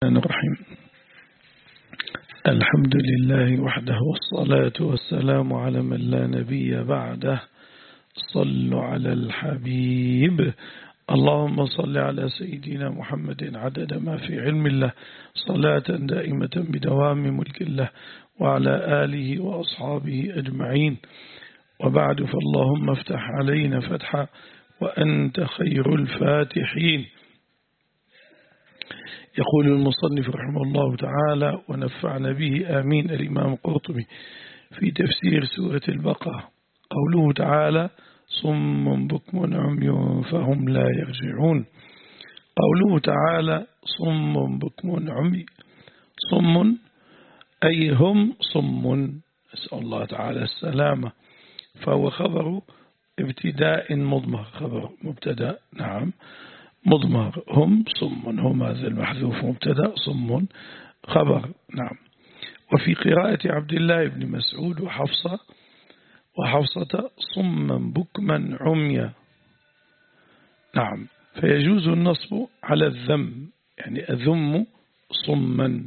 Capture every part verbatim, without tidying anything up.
الرحمن الرحيم. الحمد لله وحده والصلاة والسلام على من لا نبي بعده. صلوا على الحبيب. اللهم صل على سيدنا محمد عدد ما في علم الله صلاة دائمة بدوام ملك الله وعلى آله وأصحابه أجمعين. وبعد، فاللهم افتح علينا فتحا وأنت خير الفاتحين. يقول المصنف رحمه الله تعالى ونفعنا به آمين الإمام القرطبي في تفسير سورة البقرة قوله تعالى صم بكم عمي فهم لا يرجعون. قوله تعالى صم بكم عمي، صم أي هم صم، نسأل الله تعالى السلامة، فهو خبر ابتداء مضمر، خبر مبتدا نعم مضمر، هم صم، هم هذا المحذوف مبتدا، صم خبر نعم. وفي قراءة عبد الله بن مسعود وحفصة وحفصة صما بكما عميا نعم، فيجوز النصب على الذم، يعني أذم صما،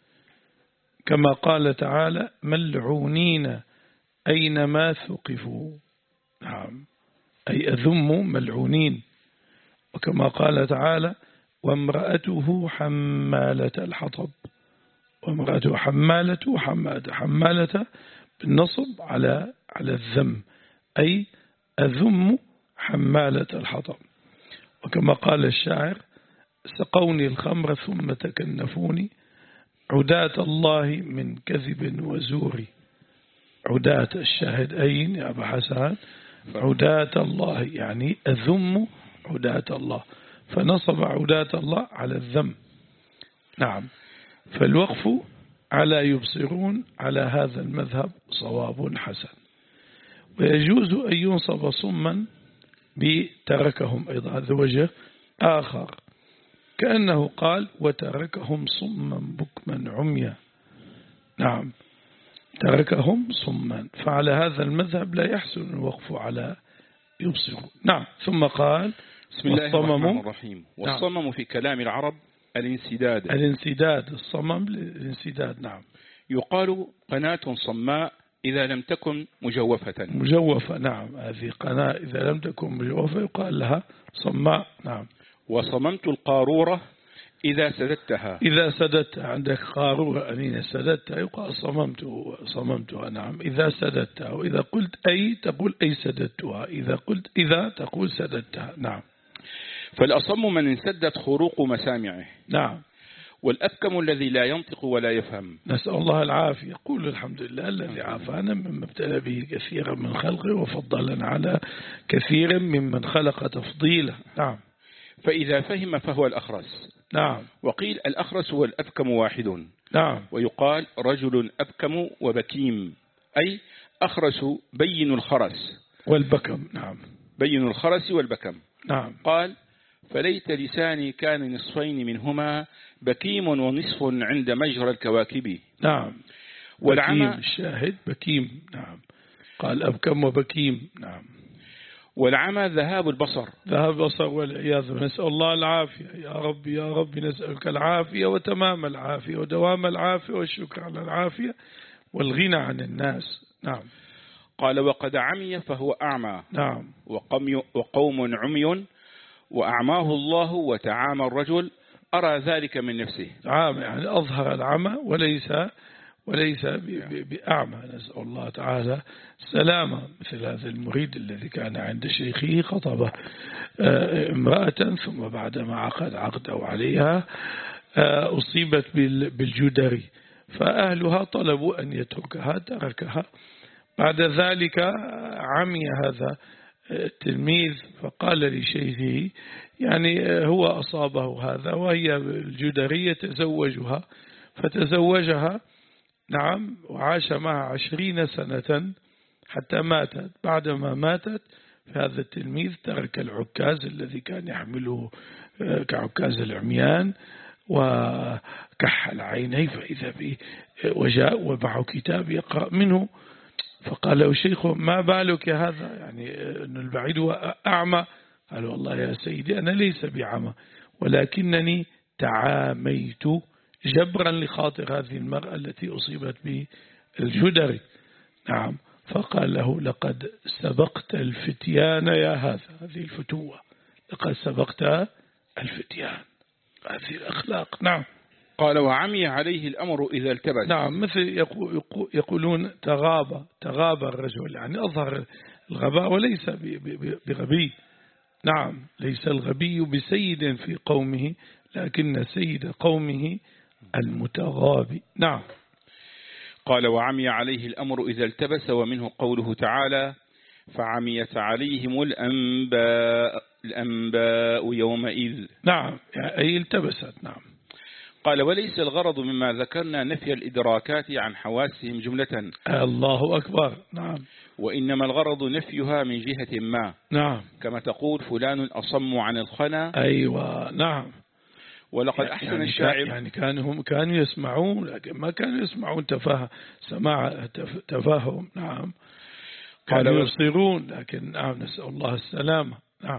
كما قال تعالى ملعونين أينما ثقفوا نعم، أي أذم ملعونين. وكما قال تعالى وامرأته حمالة الحطب، وامرأته حمالة وحمالة حمالة بالنصب على على الذم، أي أذم حمالة الحطب. وكما قال الشاعر سقوني الخمر ثم تكنفوني عداة الله من كذب وزور. عداة الشاهد أين يا أبا حسن؟ عداة الله يعني أذم عداة الله، فنصب عداة الله على الذم نعم. فالوقف على يبصرون على هذا المذهب صواب حسن. ويجوز أن ينصب صما بتركهم أيضا، هذا وجه آخر، كأنه قال وتركهم صما بكما عميا نعم، تركهم صما، فعلى هذا المذهب لا يحسن الوقف على يبصرون نعم. ثم قال بسم الله الرحمن الرحيم. والصمم نعم. في كلام العرب الانسداد، الانسداد الصمم الانسداد نعم. يقال قناة صماء إذا لم تكن مجوفة، مجوفة نعم، هذه قناة إذا لم تكن مجوفة يقال لها صماء نعم. وصممت القارورة إذا سددتها، إذا سددتها، عندك قارورة أنين سددتها يقال صممت صممتها نعم إذا سددتها. وإذا قلت أي تقول أي سددتها، إذا قلت إذا تقول سددتها نعم. فالأصم من انسدت خروق مسامعه نعم. والأبكم الذي لا ينطق ولا يفهم، نسأل الله العافية. يقول الحمد لله الذي عافانا مما ابتلى به كثيرا من خلقه وفضلنا على كثير ممن خلق تفضيلا نعم. فإذا فهم فهو الأخرس نعم. وقيل الأخرس والأبكم واحد نعم. ويقال رجل أبكم وبكيم، أي أخرس بين الخرس والبكم نعم، بين الخرس والبكم نعم. قال فليت لساني كان نصفين منهما بكيم ونصف عند مجرى الكواكب نعم. والعمى بكيم الشاهد بكيم نعم، قال أبكم وبكيم نعم. والعمى ذهاب البصر، ذهاب البصر والعياذ، نسأل الله العافية. يا رب يا رب نسألك العافية وتمام العافية ودوام العافية والشكر على العافية والغنى عن الناس نعم. قال وقد عمي فهو أعمى نعم. وقوم عمي وأعماه الله وتعامى الرجل أرى ذلك من نفسه. عامى يعني أظهر العمى وليس وليس بأعمى، نسأل الله تعالى السلامة. مثل هذا المريد الذي كان عند شيخه خطبه امرأة ثم بعدما عقد عقده عليها أصيبت بالجدري، فأهلها طلبوا أن يتركها، تركها. بعد ذلك عمي هذا التلميذ فقال لشيخه يعني هو أصابه هذا وهي الجدرية تزوجها، فتزوجها نعم وعاش معها عشرين سنة حتى ماتت. بعدما ماتت فهذا التلميذ ترك العكاز الذي كان يحمله كعكاز العميان وكحل عينيه فإذا به وجاء ومعه كتاب يقرأ منه، فقال له شيخه ما بالك يا هذا، يعني أن البعيد هو أعمى؟ قال والله يا سيدي أنا ليس بعمى ولكنني تعاميت جبرا لخاطر هذه المرأة التي أصيبت بالجدري. نعم. فقال له لقد سبقت الفتيان يا هذا، هذه الفتوة، لقد سبقت الفتيان، هذه الأخلاق. نعم. قال وعمي عليه الأمر إذا التبس. نعم. مثل يقولون تغاب تغاب الرجل، يعني أظهر الغباء وليس بغبي. نعم. ليس الغبي بسيد في قومه، لكن سيد قومه المتغابي. نعم. قال وعمي عليه الأمر إذا التبس، ومنه قوله تعالى فعميت عليهم الأنباء, الأنباء يومئذ. نعم. أي التبست. نعم. قال وليس الغرض مما ذكرنا نفي الإدراكات عن حواسهم جملة. الله أكبر. نعم. وإنما الغرض نفيها من جهة ما. نعم. كما تقول فلان أصم عن الخنا. أيوة. نعم. ولقد أحسن يعني الشاعر، يعني كانوا هم كانوا يسمعون، لكن ما كانوا يسمعون تفاهم سماع تفاهم. نعم. كانوا يبصرون، لكن نعم نسأل الله السلامة. نعم.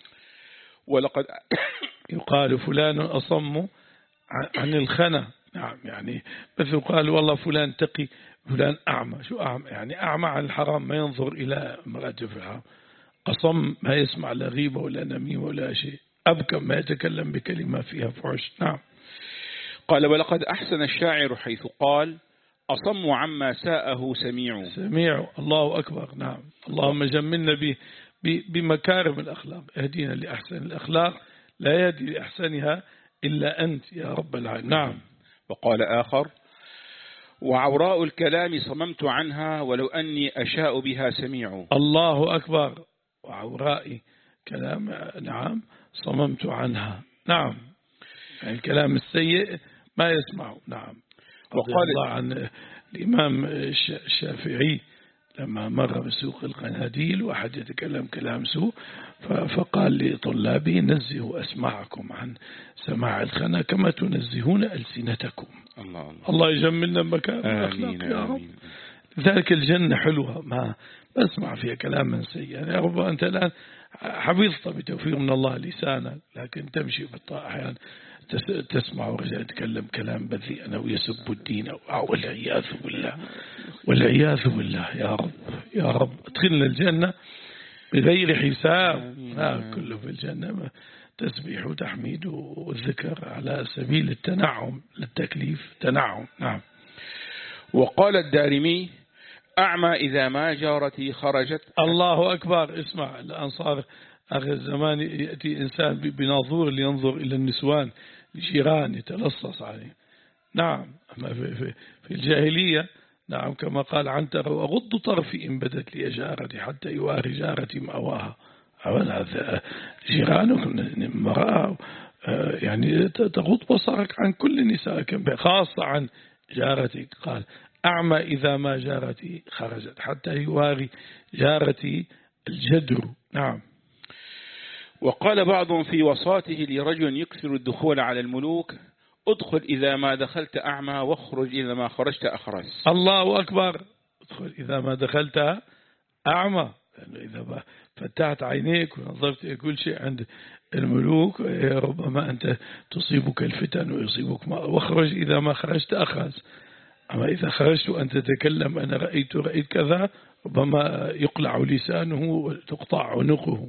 ولقد يقال فلان أصم عن الخنا. نعم. يعني مثل قال والله فلان تقي، فلان أعمى. شو أعمى؟ يعني أعمى عن الحرام، ما ينظر إلى امرأته في الحرام. أصم ما يسمع لا غيبة ولا نميمة ولا شيء. أبكم ما يتكلم بكلمة فيها فحش. نعم. قال ولقد أحسن الشاعر حيث قال أصم عما ساءه سميع. سميع. الله أكبر. نعم. اللهم جملنا ب بمكارم الأخلاق، اهدينا لأحسن الأخلاق، لا يهدي لأحسنها إلا أنت يا رب العالمين. نعم. وقال آخر وعوراء الكلام صممت عنها ولو أني أشاء بها سميع. الله أكبر. وعوراء كلام. نعم. صممت عنها. نعم. يعني الكلام السيء ما يسمعه. نعم. وقال الله عن الإمام الشافعي لما مر بسوق القناديل واحد يتكلم كلام سوء، فقال لطلابه نزهوا أسماعكم عن سماع الخنا كما تنزهون ألسنتكم. الله, الله. الله يجملنا مكان الأخلاق يا رب. لذلك الجنة حلوة ما بسمع فيها كلاما سيئا. يا رب أنت الآن حفظت بتوفيق من الله لسانا، لكن تمشي بالطاعة أحيانا تسمع ورجال يتكلم كلام بذيئا أو يسب الدين أو والعياذ بالله والعياذ بالله. يا رب يا رب ادخلنا الجنة بغير حساب. كله في الجنة تسبيح وتحميد والذكر على سبيل التنعم، للتكليف تنعم. نعم. وقال الدارمي أعمى إذا ما جارتي خرجت. الله أكبر. اسمع الأنصار آخر الزمان يأتي إنسان بناظور لينظر إلى النسوان الجيران يتلصص عليه. نعم. أما في, في, في الجاهلية نعم كما قال عنتر وأغض طرفي إن بدت لي جارتي حتى يواري جارتي مأواها. هذا جيرانك امرأة يعني تغض بصرك عن كل نسائك خاصة عن جارتك. قال أعمى إذا ما جارتي خرجت حتى يواري جارتي الجدر. نعم. وقال بعض في وصاته لرجل يكثر الدخول على الملوك ادخل إذا ما دخلت أعمى واخرج إذا ما خرجت أخرس. الله أكبر. ادخل إذا ما دخلت أعمى، لأنه إذا فتحت عينيك ونظرت إلى كل شيء عند الملوك ربما أنت تصيبك الفتن ويصيبك ما، واخرج إذا ما خرجت أخرس. أما إذا خرجت وأن تتكلم أنا رأيت رأيت كذا ربما يقلع لسانه وتقطع عنقه.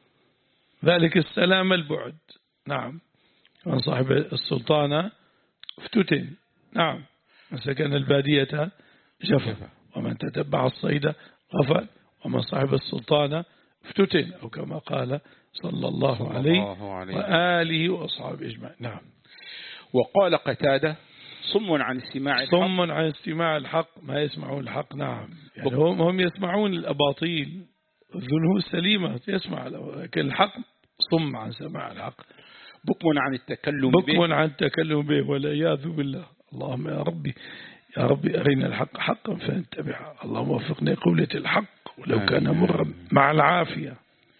ذلك السلام البعد. نعم. من صاحب السلطانة افتتن. نعم. من سكن البادية جفا، ومن تتبع الصيد غفل، ومن صاحب السلطانة افتتن، أو كما قال صلى الله عليه وآله وأصحابه أجمعين. نعم. وقال قتادة صم عن استماع الحق. صم عن استماع الحق، ما يسمعون الحق. نعم. يعني هم هم يسمعون الأباطيل، الذنوب السليمة يسمع، لكن الحق صم عن سماع الحق. بكم عن التكلم به. بكم عن التكلم به والعياذ بالله. اللهم يا ربي يا ربي أرنا الحق حقا فنتبعه. اللهم وفقنا قولة الحق ولو كان مرا مع العافية.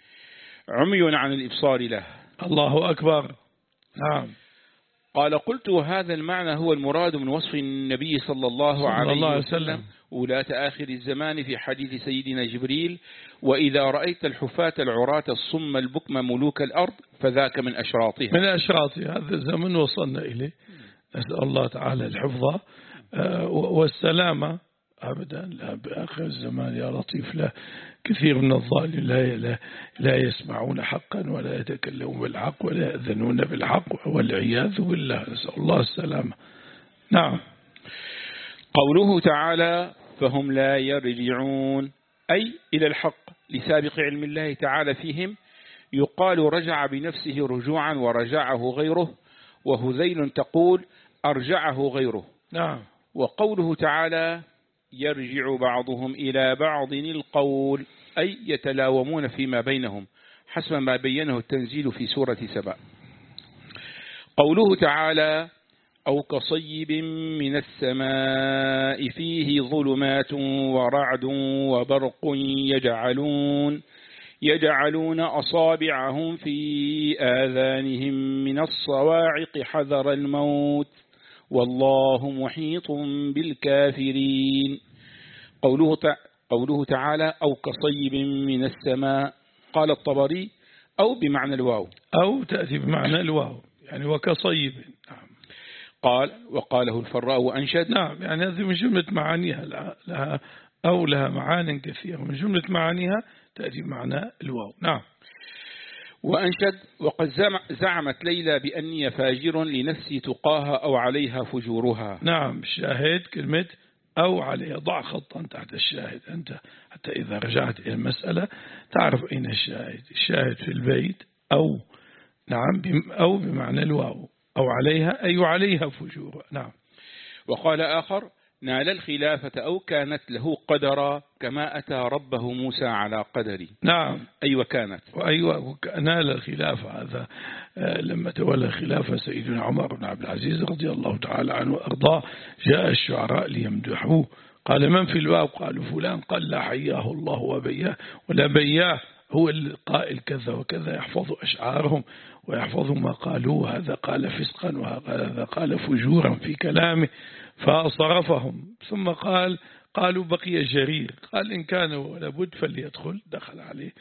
عمي عن الإبصار له. الله أكبر. نعم. قال قلت هذا المعنى هو المراد من وصف النبي صلى الله عليه وسلم ولاة آخر الزمان في حديث سيدنا جبريل وإذا رأيت الحفاة العراة الصم البكم ملوك الأرض فذاك من أشراطها. من أشراطها. هذا الزمن وصلنا إليه. نسأل الله تعالى الحفظ والسلامة أبدا. لا بآخر الزمان يا لطيف لا كثير من الظالمين لا, لا, لا يسمعون حقا ولا يتكلمون بالحق ولا يأذنون بالحق والعياذ بالله، نسأل الله السلامة. نعم. قوله تعالى فهم لا يرجعون أي إلى الحق لسابق علم الله تعالى فيهم، يقال رجع بنفسه رجوعا ورجعه غيره، وهذيل تقول أرجعه غيره. نعم. وقوله تعالى يرجع بعضهم إلى بعض القول أي يتلاومون فيما بينهم حسب ما بينه التنزيل في سورة سبأ. قوله تعالى أو كصيب من السماء فيه ظلمات ورعد وبرق يجعلون يجعلون أصابعهم في آذانهم من الصواعق حذر الموت والله محيط بالكافرين. قوله قوله تعالى أو كصيب من السماء، قال الطبري أو بمعنى الواو، أو تأتي بمعنى الواو يعني وكصيب. نعم. قال وقاله الفراء وأنشد. نعم، يعني هذه من جملة معانيها لها أو لها معان كثيرة، من جملة معانيها تأتي بمعنى الواو. نعم. وأنشد وقد زعمت ليلى بأني فاجر لنفسي تقاها أو عليها فجورها. نعم، الشاهد كلمة أو عليها، ضع خطا تحت الشاهد أنت حتى إذا رجعت إلى المسألة تعرف أين الشاهد. الشاهد في البيت أو. نعم، أو بمعنى الواو، أو عليها أي عليها فجورها. نعم. وقال آخر نال الخلافة أو كانت له قدرا كما أتى ربه موسى على قدري. نعم. أي وكانت وأيوة نال الخلافة. هذا لما تولى الخلافة سيدنا عمر بن عبد العزيز رضي الله تعالى عنه وأرضاه جاء الشعراء ليمدحوه، قال من في الواو؟ قالوا فلان، قال لا حياه الله وبياه ولا بياه، هو القائل كذا وكذا، يحفظ أشعارهم ويحفظ ما قالوه، هذا قال فسقا وهذا قال فجورا في كلامه، فصرفهم. ثم قال قالوا بقي جرير، قال إن كان لابد فليدخل، دخل عليه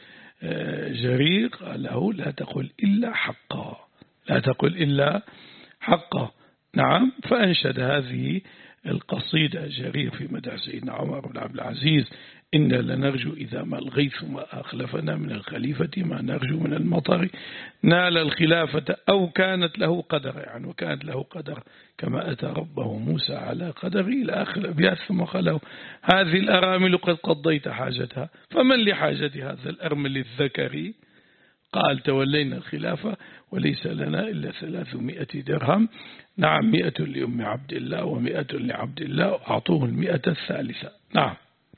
جرير قال له لا تقل إلا حقا، لا تقل إلا حقا. نعم. فأنشد هذه القصيدة جرير في مدح سيدنا عمر بن عبد العزيز: إنا لنرجو إذا ما الغيث ما أخلفنا من الخليفة ما نرجو من المطر، نال الخلافة أو كانت له قدر، يعني وكانت له قدر كما أتى ربه موسى على قدره إلى آخر الأبيات. ثم قال هذه الأرامل قد قضيت حاجتها فمن لحاجة هذا الأرمل الذكري؟ قال تولينا الخلافة وليس لنا إلا ثلاثمائة درهم. نعم، مئة لأم عبد الله ومئة لعبد الله، أعطوه المئة الثالثة. نعم.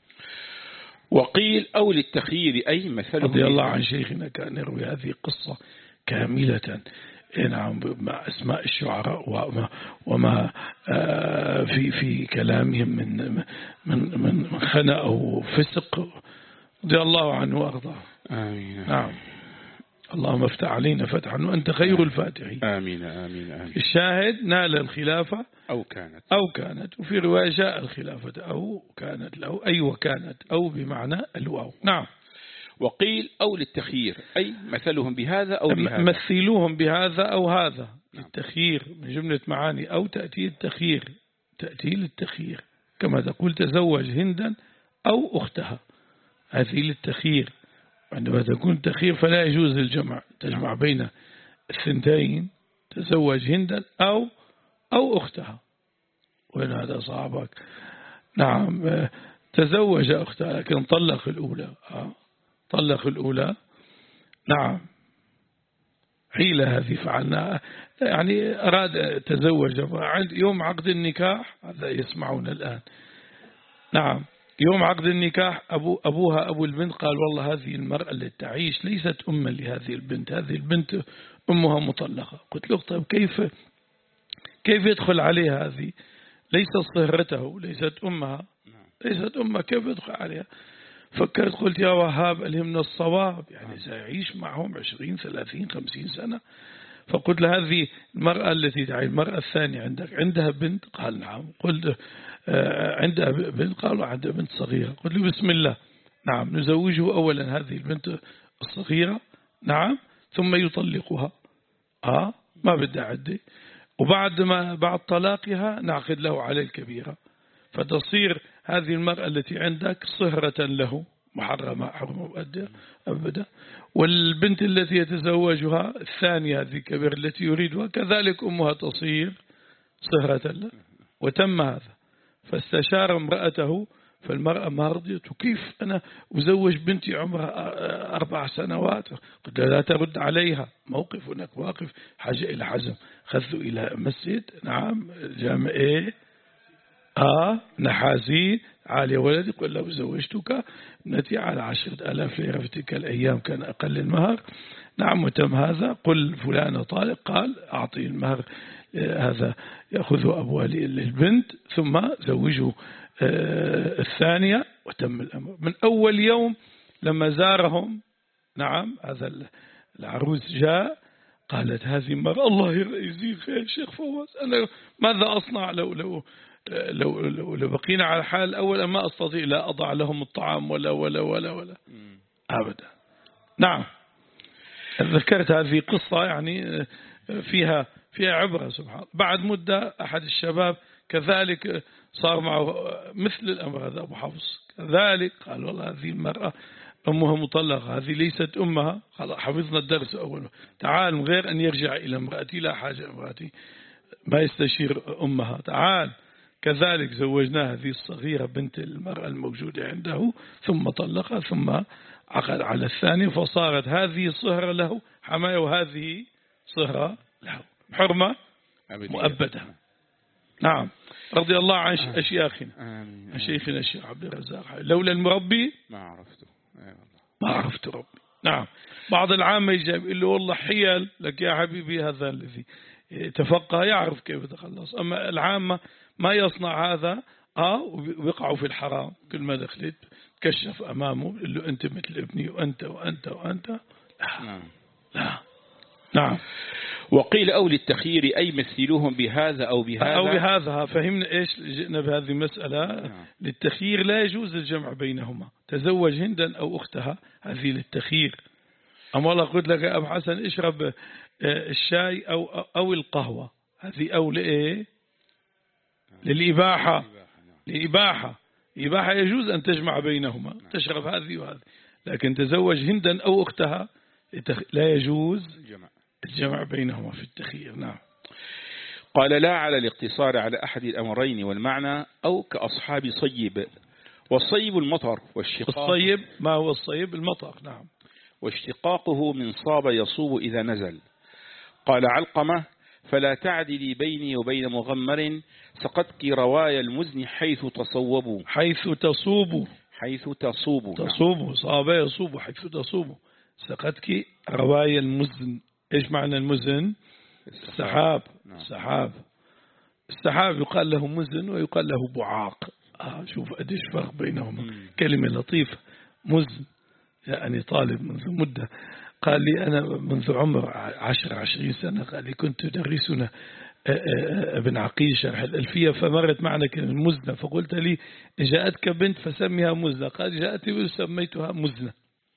وقيل أو للتخيير أي مثله. رضي الله عن شيخنا كان يروي هذه القصة كاملة. نعم، مع أسماء الشعراء وما, وما في في كلامهم من من من خنا أو فسق، رضي الله عنه وأرضاه. آمين. نعم. اللهم افتح علينا فتحا وأنت خير الفاتحين. آمين آمين آمين. الشاهد نال الخلافة أو كانت أو كانت، وفي رواية جاء الخلافة أو كانت له أي وكانت أو بمعنى الواو. نعم. وقيل أو للتخيير أي مثلهم بهذا أو بهذا، مثلوهم بهذا أو هذا. نعم. التخيير من جملة معاني أو تأتي التخيير، تأتي للتخيير كما تقول تزوج هندا أو أختها، هذه للتخيير. عندما تكون تخيير فلا يجوز الجمع، تجمع بين الثنتين، تزوج هندا أو أو أختها، وين هذا صعبك. نعم، تزوج أختها لكن طلق الأولى، طلق الأولى. نعم، حيلة هذه فعلنا، يعني أراد تزوج يوم عقد النكاح، هذا يسمعون الآن. نعم، يوم عقد النكاح أبو أبوها أبو البنت قال والله هذه المرأة التي تعيش ليست أما لهذه البنت، هذه البنت أمها مطلقة. قلت له طيب كيف كيف يدخل عليها؟ هذه ليست صهرته، ليست أمها، ليست أمها، كيف يدخل عليها؟ فكرت قلت يا وهاب ألهمنا الصواب، يعني سيعيش معهم عشرين ثلاثين خمسين سنة. فقلت له هذه المرأة التي تعيش، المرأة الثانية عندك عندها بنت؟ قال نعم. قلت عندها بنت؟ قال عندها بنت صغيرة. قلت له بسم الله، نعم نزوجه أولا هذه البنت الصغيرة، نعم، ثم يطلقها. آه ما بدها عدة. وبعد ما بعد طلاقها نعقد له على الكبيرة، فتصير هذه المرأة التي عندك صهرة له محرمة حرمة أبدا. والبنت التي يتزوجها الثانية هذه الكبيرة التي يريدها كذلك أمها تصير صهرة له. وتم هذا، فاستشار امرأته، فالمرأة ما رضيت، كيف أنا أزوج بنتي عمرها أربع سنوات؟ قلت لا ترد عليها، موقف هناك واقف حاجة إلى حزم. خذوا إلى مسجد، نعم جامع إيه آه نحاسي، عالية ولدي قل له زوجتك ابنتي على عشرة آلاف ليرة في تلك الأيام كان أقل المهر. نعم وتم هذا. قل فلان طالق، قال أعطي المهر هذا يأخذه أبوالي للبنت ثم زوجوا الثانية، وتم الأمر من أول يوم. لما زارهم نعم هذا العروس جاء، قالت هذه المرأة الله يجزيه خير شيخ فواز، أنا ماذا أصنع لو لو لو لو, لو بقينا على الحال الأول، ما أستطيع لا أضع لهم الطعام ولا ولا ولا ولا أبدا. نعم ذكرت هذه قصة يعني فيها فيها عبرة سبحان الله. بعد مدة أحد الشباب كذلك صار معه مثل الأمر هذا أبو حفص كذلك، قال والله هذه المرأة أمها مطلقة، هذه ليست أمها، حفظنا الدرس أول، تعال من غير أن يرجع إلى امرأتي، لا حاجة امرأتي ما يستشير أمها، تعال. كذلك زوجنا هذه الصغيرة بنت المرأة الموجودة عنده، ثم طلقها ثم عقد على الثاني، فصارت هذه صهرة له حماية وهذه صهرة له حرمة مؤبدة. نعم رضي الله عن أشياخنا، عن شيخنا الشيخ عبد الرزاق، لولا المربي ما عرفته ما عرفت ربي. نعم بعض العامة يجب يقول له والله حيل لك يا حبيبي، هذا الذي تفقه يعرف كيف يتخلص، أما العامة ما يصنع هذا آه ويقعوا في الحرام. كل ما دخلت كشف أمامه يقول له أنت مثل ابني وأنت وأنت وأنت. لا نعم لا نعم. وقيل أو للتخيير أي مثلوهم بهذا أو بهذا أو بهذا. فهمنا إيش جئنا بهذه المسألة. نعم. للتخيير لا يجوز الجمع بينهما، تزوج هندا أو أختها، هذه للتخيير. أما والله قلت لك يا أبو حسن اشرب الشاي أو أو القهوة، هذه أو لإيه؟ للإباحة. لإباحة إباحة يجوز أن تجمع بينهما، تشرب هذه وهذه، لكن تزوج هندا أو أختها لا يجوز الجمع بينهما في التخيير. نعم. قال لا على الاقتصار على أحد الأمرين والمعنى، أو كأصحاب صيب. والصيب المطر والشقاق. الصيب ما هو الصيب؟ المطر. نعم. واشتقاقه من صاب يصوب إذا نزل. قال علقمة فلا تعدلي بيني وبين مغمر، سقتك روايا المزن حيث تصوبوا. حيث تصوب حيث تصوب تصوب نعم. صاب يصوب حيث تصوب. سقتك روايا المزن. إيش معنى المزن؟ السحاب. نعم. السحاب السحاب يقال له مزن ويقال له بعاق. آه شوف قديش فرق بينهما. مم. كلمة لطيفة مزن. يعني طالب منذ مدة قال لي أنا منذ عمر عشر عشرين سنة، قال لي كنت تدرسنا ابن عقيل شرح الألفية، فمرت معنا كلمة مزنة، فقلت لي جاءتك بنت فسميها مزنة، قال جاءتي وسميتها مزنة،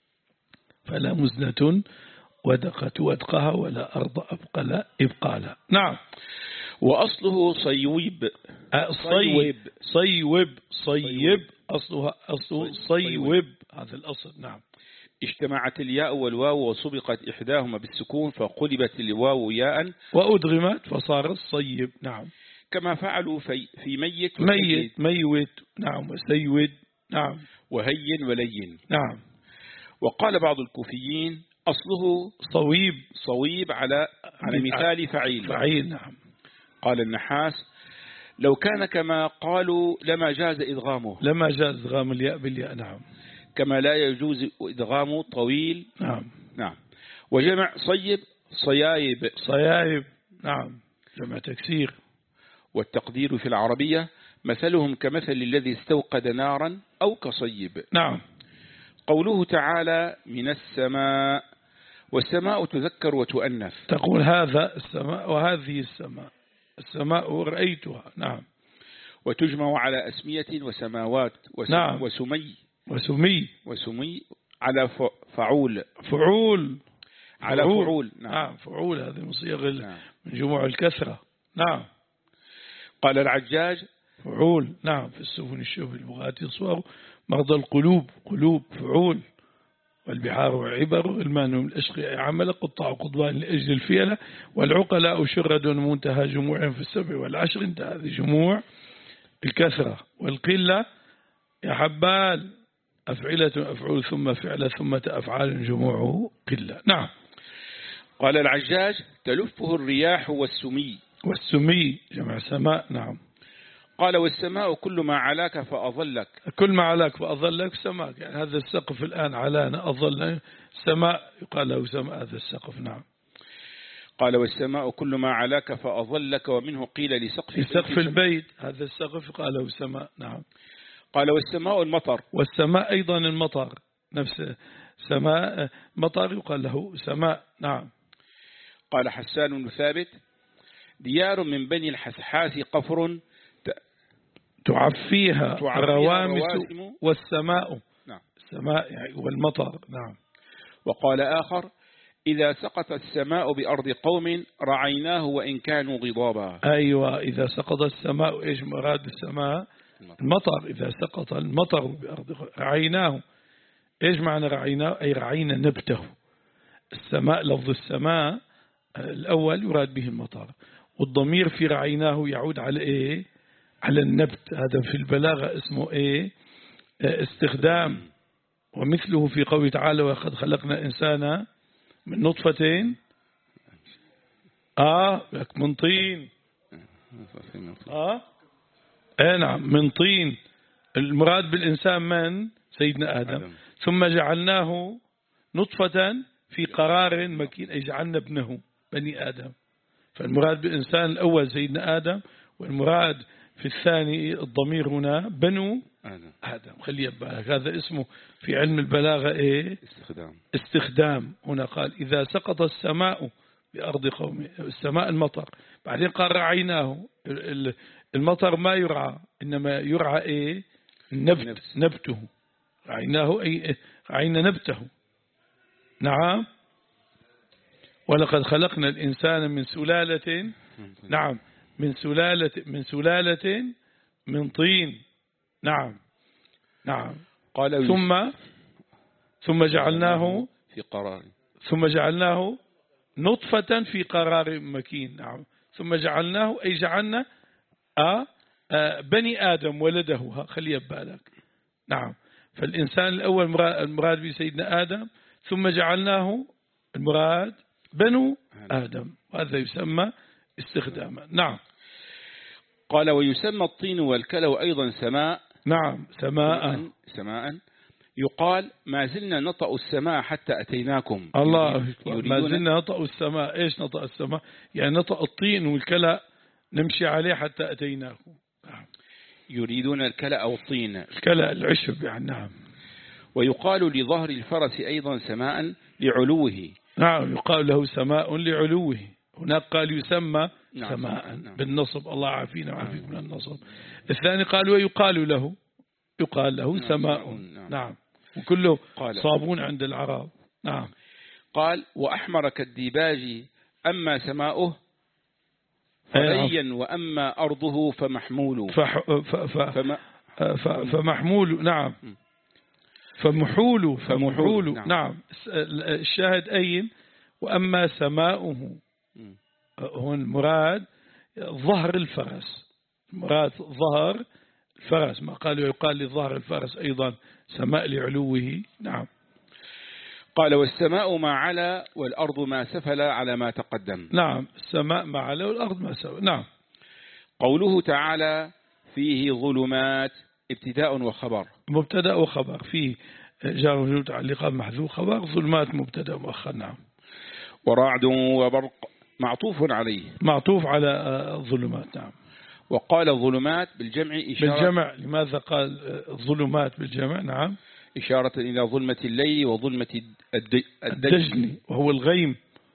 فلا مزنة ودقت ودقها ولا أرض أبقى لا إبقى لا. نعم. وأصله صيوب. صيوب صيوب صيب أصلها أصله صيوب، هذا الأصل. نعم. اجتمعت الياء والواو وسبقت إحداهما بالسكون فقلبت الواو ياء وأدغمت فصار الصيب. نعم. كما فعلوا في, في ميت ميت ميت. نعم. وسيود. نعم. وهين ولين. نعم. وقال بعض الكوفيين أصله صويب صويب على على مثال فعيل. فعيل. نعم. قال النحاس لو كان كما قالوا لما جاز إدغامه. لما جاز إدغام الياء بالياء. نعم. كما لا يجوز إدغام طويل. نعم. نعم. وجمع صيب صيايب. صيايب. نعم. جمع تكسير. والتقدير في العربية مثلهم كمثل الذي استوقد نارا أو كصيب. نعم. قوله تعالى من السماء، والسماء تذكر وتؤنث، تقول هذا السماء وهذه السماء، السماء رأيتها. نعم. وتجمع على أسمية وسماوات وسم نعم. وسمي وسمي وسمي على فعول فعول على فعول, فعول. نعم. نعم. فعول هذه من صيغ نعم. من جموع الكثرة. نعم. قال العجاج فعول. نعم. في السفن الشوف البغات صور مرضى القلوب قلوب فعول. والبحار وعبر غلمان من الأشقياء عمل قطاع قضبان لأجل الفيلة والعقلاء شرد منتهى جموع في السبع والعشر. انتهى هذه جموع الكثرة والقلة يا حبال أفعلة أفعول ثم فعل ثم أفعال جموعه قلة. نعم. قال العجاج تلفه الرياح والسمي. والسمي جمع سماء. نعم. قال والسماء كل ما علاك فأظلك. كل ما علاك فأظلك سماك، يعني هذا السقف الآن علانا أظلنا سماء يقال له سماء هذا السقف. نعم. قال والسماء كل ما علاك فأظلك ومنه قيل لسقف سقف البيت هذا السقف قال له سماء. نعم. قال والسماء المطر. والسماء أيضا المطر نفس سماء مطر يقال له سماء. نعم. قال حسان بن ثابت ديار من بني الحسحاس قفر تعفيها الروامس والسماء. نعم. السماء يعني والمطر. نعم. وقال آخر إذا سقط السماء بأرض قوم رعيناه وإن كانوا غضابا. أيوة إذا سقط السماء إيش مراد السماء؟ المطر. إذا سقط المطر بأرض رعيناه إيش معنى رعيناه؟ أي رعينا نبته. السماء لفظ السماء الأول يراد به المطر والضمير في رعيناه يعود على إيه؟ على النبت. هذا في البلاغة اسمه إيه؟ استخدام. ومثله في قوله تعالى وقد خلقنا إنسانا من نطفتين آه من طين آه آه نعم من طين. المراد بالإنسان من سيدنا آدم. آدم. ثم جعلناه نطفة في قرار مكين أي جعلنا ابنه بني آدم. فالمراد بالإنسان الأول سيدنا آدم والمراد في الثاني الضمير هنا بنو آدم. آدم. خلي بالك هذا اسمه في علم البلاغة إيه؟ استخدام. استخدام. هنا قال إذا سقط السماء بأرض قوم السماء المطر بعدين قال رعيناه المطر ما يرعى إنما يرعى إيه؟ النبت نبته. رعيناه أي رعينا نبته. نعم. ولقد خلقنا الإنسان من سلالة. نعم. من سلالة من سلالة من طين. نعم. نعم. قال ثم ثم جعلناه في قرار ثم جعلناه نطفة في قرار مكين. نعم. ثم جعلناه أي جعلنا آه آه بني آدم ولده. خلي بالك. نعم. فالإنسان الأول المراد بسيدنا آدم ثم جعلناه المراد بنو آدم. هذا يسمى استخداما. نعم. قال ويسمى الطين والكلو أيضا سماء. نعم. سماء. سماء يقال ما زلنا نطأ السماء حتى أتيناكم. الله ما زلنا نطأ السماء. إيش نطأ السماء؟ يعني نطأ الطين والكلى نمشي عليه حتى أتيناكم. نعم. يريدون الكلى أو الطين. الكلى العشب يعني. نعم. ويقال لظهر الفرس أيضا سماء لعلوه. نعم. يقال له سماء لعلوه. هناك قال يسمى نعم. سماء نعم. بالنصب. الله عافينا وعافيكم من النصب. الثاني قال ويقال له يقال له نعم. سماء. نعم. نعم. وكله قال. صابون عند العرب. نعم. قال وأحمر كالديباج أما سماؤه فريا وأما أرضه فمحمول. فح... ف... ف... فم... ف... فمحمول. نعم. فمحول. فمحول. نعم. نعم. الشاهد أين وأما سماؤه هو المراد ظهر الفرس. المراد ظهر الفرس. ما قالوا يقال لظهر الفرس أيضا سماء لعلوه. نعم. قال والسماء ما علا والأرض ما سفل على ما تقدم. نعم. السماء ما علا والأرض ما سفل. نعم. قوله تعالى فيه ظلمات ابتداء وخبر. مبتدأ وخبر. فيه جار وجود تعليقات محذوف خبر. ظلمات مبتدأ مؤخر. نعم. ورعد وبرق معطوف عليه. معطوف على الظلمات. نعم. وقال الظلمات بالجمع إشارة. بالجمع. لماذا قال الظلمات بالجمع؟ نعم. إشارة إلى ظلمة الليل وظلمة الدجن وهو الغيم.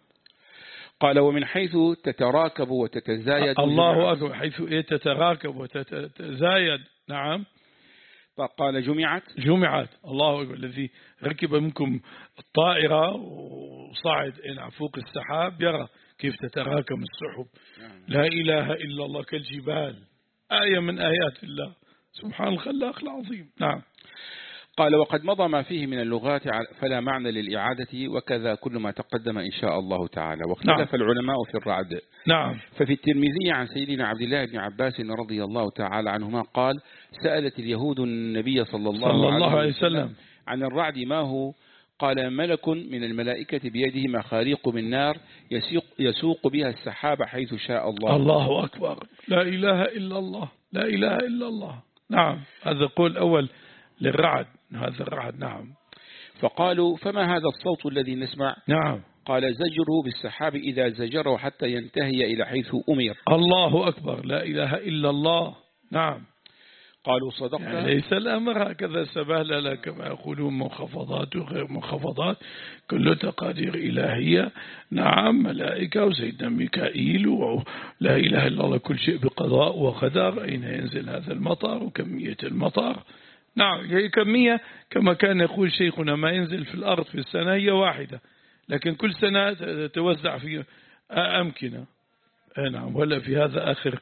قال ومن حيث تتراكب وتتزايد. الله أكبر. حيث إيه تتراكب وتتزايد. نعم. فقال جمعت. جمعت. الله أكبر. الذي ركب منكم الطائرة وصعد إلى فوق السحاب يرى كيف تتراكم السحب. لا إله إلا الله كالجبال، آية من آيات الله سبحان الخلاق العظيم. نعم. قال وقد مضى ما فيه من اللغات فلا معنى للإعادة، وكذا كل ما تقدم إن شاء الله تعالى. واختلف نعم. العلماء في الرعد. نعم. ففي الترمذي عن سيدنا عبد الله بن عباس رضي الله تعالى عنهما قال سألت اليهود النبي صلى الله, صلى الله عليه وسلم عن الرعد ما هو؟ قال ملك من الملائكة بيده مخاريق من نار يسوق, يسوق بها السحاب حيث شاء الله. الله أكبر، لا إله إلا الله، لا إله إلا الله. نعم، هذا قول أول للرعد، هذا الرعد. نعم. فقالوا فما هذا الصوت الذي نسمع؟ نعم. قال زجره بالسحاب إذا زجره حتى ينتهي إلى حيث أمر. الله أكبر، لا إله إلا الله. نعم. قالوا صدقت، يعني ليس الأمر هكذا سبهلله كما يقولون منخفضات وغير منخفضات، كل تقادير إلهية. نعم، ملائكة وسيدنا ميكائيل ولا إله إلا الله، كل شيء بقضاء وقدر. أين ينزل هذا المطر وكمية المطر. نعم، هي كمية كما كان يقول شيخنا ما ينزل في الأرض في السنة هي واحدة، لكن كل سنة تتوزع في أمكنة. نعم. ولا في هذا آخر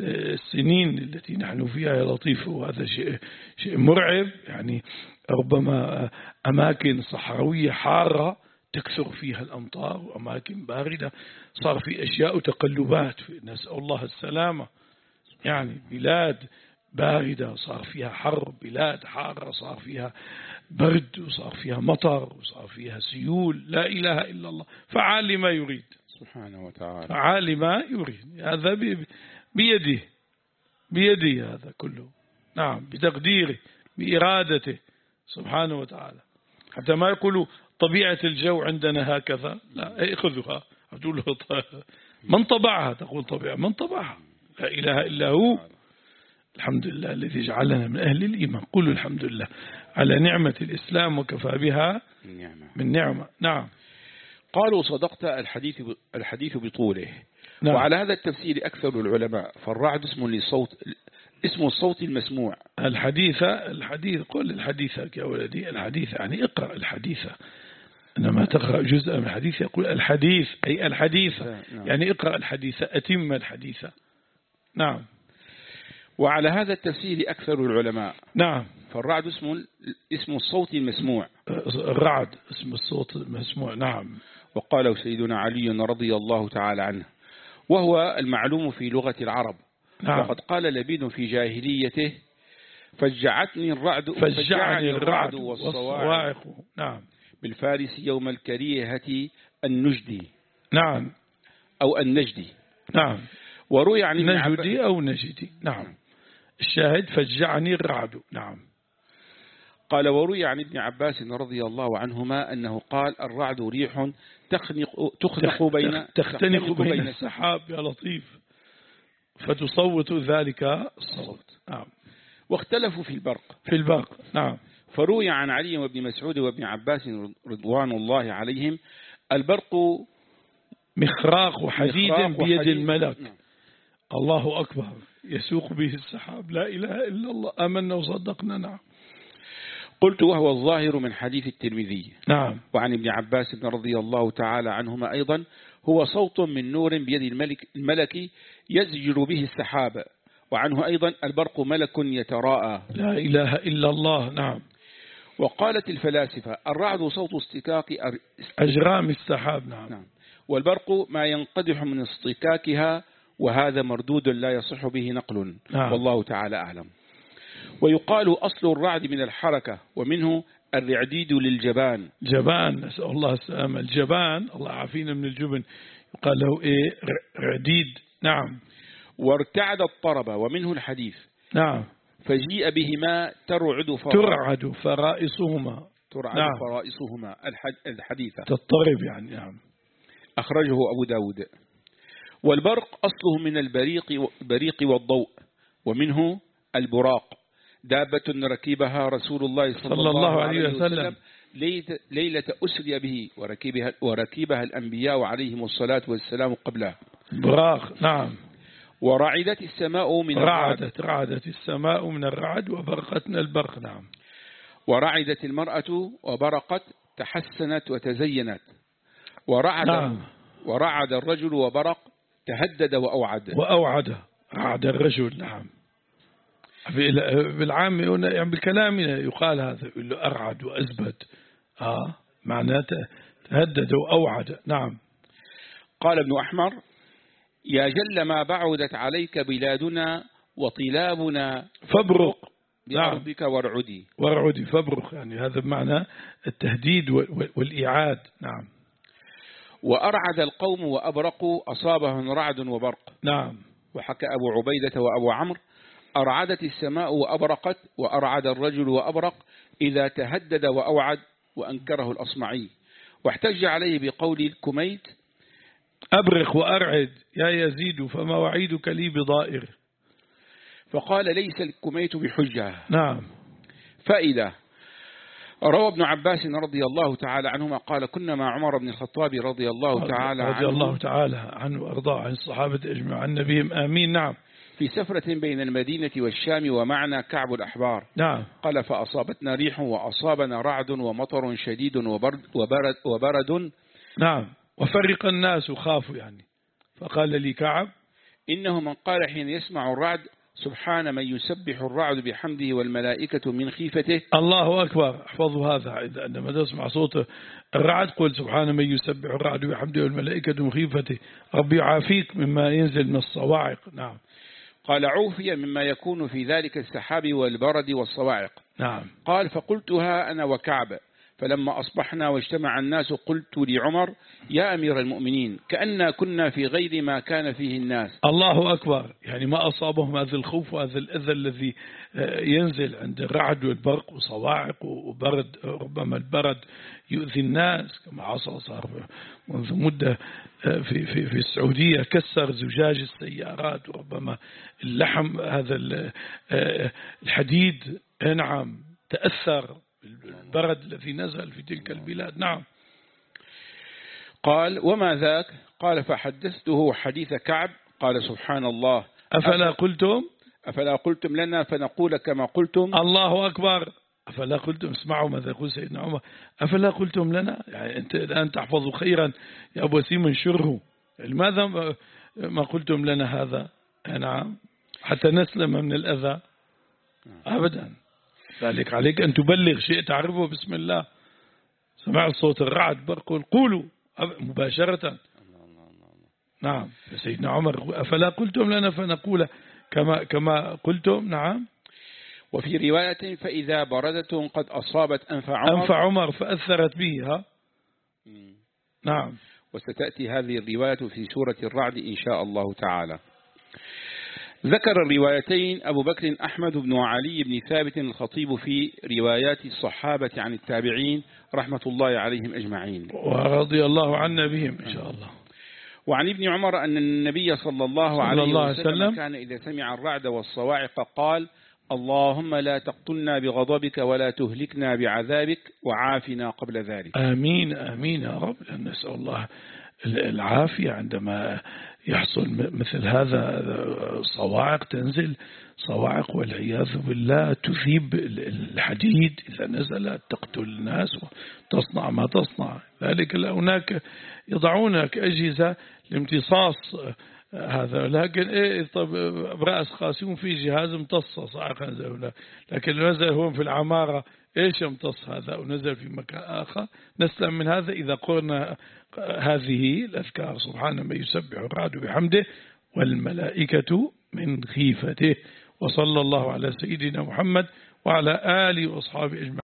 السنين التي نحن فيها يا لطيف، وهذا شيء شيء مرعب. يعني ربما أماكن صحراوية حارة تكثر فيها الأمطار، وأماكن باردة صار في أشياء وتقلبات، نسأل الله السلامة. يعني بلاد باردة صار فيها حر، بلاد حارة صار فيها برد، وصار فيها مطر، وصار فيها سيول. لا إله إلا الله، فعال لما يريد سبحانه وتعالى، فعال ما يريد. هذا بيده، بيده هذا كله. نعم، بتقديره بإرادته سبحانه وتعالى. حتى ما يقولوا طبيعة الجو عندنا هكذا، لا، اخذها تقول من طبعها، تقول طبيعة من طبعها. لا إله إلا هو. الحمد لله الذي جعلنا من أهل الإيمان. قولوا الحمد لله على نعمة الإسلام وكفى بها من نعمة. نعم. قالوا صدقت، الحديث الحديث بطوله. نعم. وعلى هذا التفسير أكثر العلماء، فالرعد اسم للصوت، اسم الصوت المسموع. الحديثة، الحديث قل الحديثة يا ولدي، الحديث يعني اقرأ الحديثة. إنما تقرأ جزء من الحديث يقول الحديث أي الحديثة. نعم. يعني اقرأ الحديثة، أتم الحديثة. نعم. وعلى هذا التفسير أكثر العلماء. نعم. فالرعد اسم اسم الصوت المسموع. الرعد اسم الصوت المسموع. نعم. وقاله سيدنا علي رضي الله تعالى عنه، وهو المعلوم في لغة العرب. نعم. وقد قال لبيد في جاهليته فجعتني الرعد فجعني الرعد والصواعق. نعم. بالفارس يوم الكريهة النجدي. نعم. أو النجدي. نعم. وروي عن نجدي أو نجدي. نعم. الشاهد فجعني الرعد. نعم. قال وروي عن ابن عباس رضي الله عنهما أنه قال الرعد ريح تخنق تخنق بين تختنق بين السحاب يا لطيف فتصوت ذلك الصوت. نعم. واختلفوا في البرق. في البرق. نعم. فروي عن علي وابن مسعود وابن عباس رضوان الله عليهم البرق مخراق حديد بيد الملك. نعم. الله أكبر، يسوق به السحاب. لا إله إلا الله، آمنا وصدقنا. نعم. قلت وهو الظاهر من حديث الترمذي. نعم. وعن ابن عباس رضي الله تعالى عنهما أيضا هو صوت من نور بيد الملك, الملك يزجر به السحاب. وعنه أيضا البرق ملك يتراءى. لا إله إلا الله. نعم. وقالت الفلاسفة الرعد صوت استكاك أجرام السحاب. نعم. نعم. والبرق ما ينقدح من اصطكاكها، وهذا مردود لا يصح به نقل. نعم. والله تعالى أعلم. ويقال أصل الرعد من الحركة، ومنه الرعديد للجبان. جبان، نسأل الله السلامة. الجبان الله عافينا من الجبن، يقال له إيه؟ رعديد. نعم. وارتعد الطرب، ومنه الحديث. نعم. فجيء بهما ترعد فرائصهما. ترعد فرائصهما. ترعد نعم. فرائصهما الحديثة تضطرب يعني. نعم. أخرجه أبو داود. والبرق أصله من البريق البريق والضوء، ومنه البراق، دابة ركبها رسول الله صلى, صلى الله عليه وسلم ليلة أسري به، وركبها, وركبها الأنبياء عليهم الصلاة والسلام قبله. براق. نعم. ورعدت السماء من رعدت رعدت السماء من الرعد، وبرقتنا البرق. نعم. ورعدت المرأة وبرقت، تحسنت وتزينت. ورعد. نعم. ورعد الرجل وبرق تهدد وأوعد. وأوعد أعد الرجل. نعم. بالعام يعني بالكلام يقال هذا، يقول له أرعد وأزبد. آه معناته تهدد وأوعد. نعم. قال ابن أحمر: يا جل ما بعدت عليك بلادنا وطلابنا فابرق بأرضك وارعدي. وارعدي فابرق، يعني هذا بمعنى التهديد والإيعاد. نعم. وأرعد القوم وأبرقوا أصابهم رعد وبرق. نعم. وحكى أبو عبيدة وأبو عمرو: أرعدت السماء وأبرقت، وأرعد الرجل وأبرق إذا تهدد وأوعد، وأنكره الأصمعي، واحتج عليه بقول الكميت: أبرق وأرعد يا يزيد فما وعيدك لي بضائر. فقال: ليس الكميت بحجة. نعم. فإذا روى ابن عباس رضي الله تعالى عنهما قال: كنا مع عمر بن الخطاب رضي الله تعالى عنه رضي الله تعالى عنه وأرضاه عن الصحابة أجمع عن نبيهم آمين. نعم. في سفرة بين المدينة والشام ومعنا كعب الأحبار. نعم. قال: فأصابتنا ريح وأصابنا رعد ومطر شديد وبرد, وبرد, وبرد. نعم. وفرق الناس خافوا يعني. فقال لي كعب: إنه من قال حين يسمع الرعد: سبحان من يسبح الرعد بحمده والملائكة من خيفته. الله أكبر. احفظوا هذا، عندما تسمع صوت الرعد قل: سبحان من يسبح الرعد بحمده والملائكة من خيفته. ربي يعافيك مما ينزل من الصواعق. نعم. قال: عوفي مما يكون في ذلك السحاب والبرد والصواعق. نعم. قال: فقلتها أنا وكعب، فلما أصبحنا واجتمع الناس قلت لعمر: يا أمير المؤمنين، كأننا كنا في غير ما كان فيه الناس. الله أكبر. يعني ما أصابهم هذا الخوف وهذا الأذى الذي ينزل عند الرعد والبرق وصواعق وبرد. ربما البرد يؤذي الناس كما حصل صار منذ مدة في في في السعودية، كسر زجاج السيارات، وربما اللحم هذا الحديد نعم تأثر البرد الذي نزل في تلك البلاد. نعم. قال: وما ذاك؟ قال: فحدثته حديث كعب. قال: سبحان الله، أفلا قلتم أفلا قلتم لنا فنقول كما قلتم. الله أكبر. أفلا قلتم. اسمعوا ماذا يقول سيدنا عمر: أفلا قلتم لنا. يعني أنت الآن تحفظ خيرا يا أبو وسيم انشره. لماذا ما قلتم لنا هذا؟ نعم. حتى نسلم من الأذى. أبدا. ذلك عليك أن تبلغ شيء تعرفه. بسم الله. سمع صوت الرعد برق قولوا مباشرة. نعم. سيدنا عمر: أفلا قلتم لنا فنقول كما كما قلتم. نعم. وفي رواية: فإذا بردة قد أصابت أنف عمر أنف عمر فأثرت بها. نعم. وستأتي هذه الرواية في سورة الرعد إن شاء الله تعالى. ذكر الروايتين أبو بكر أحمد بن علي بن ثابت الخطيب في روايات الصحابة عن التابعين رحمة الله عليهم أجمعين، ورضي الله عنا بهم إن شاء الله. وعن ابن عمر أن النبي صلى الله عليه الله وسلم وسلم كان إذا سمع الرعد والصواعق قال: اللهم لا تقتلنا بغضبك ولا تهلكنا بعذابك وعافنا قبل ذلك. آمين آمين يا رب. نسأل الله العافية عندما يحصل مثل هذا صواعق تنزل، صواعق والعياذ بالله تذيب الحديد إذا نزلت تقتل الناس وتصنع ما تصنع. ذلك هناك يضعون أجهزة لامتصاص هذا، لكن إيه طب برأس قاسم في جهاز امتص صاعقا نزل، لكن نزل هو في العمارة إيش امتص هذا ونزل في مكان آخر. نسلم من هذا إذا قلنا هذه الأذكار: سبحان من يسبح الرعد بحمده والملائكة من خيفته. وصلى الله على سيدنا محمد وعلى آله وأصحابه أجمعين.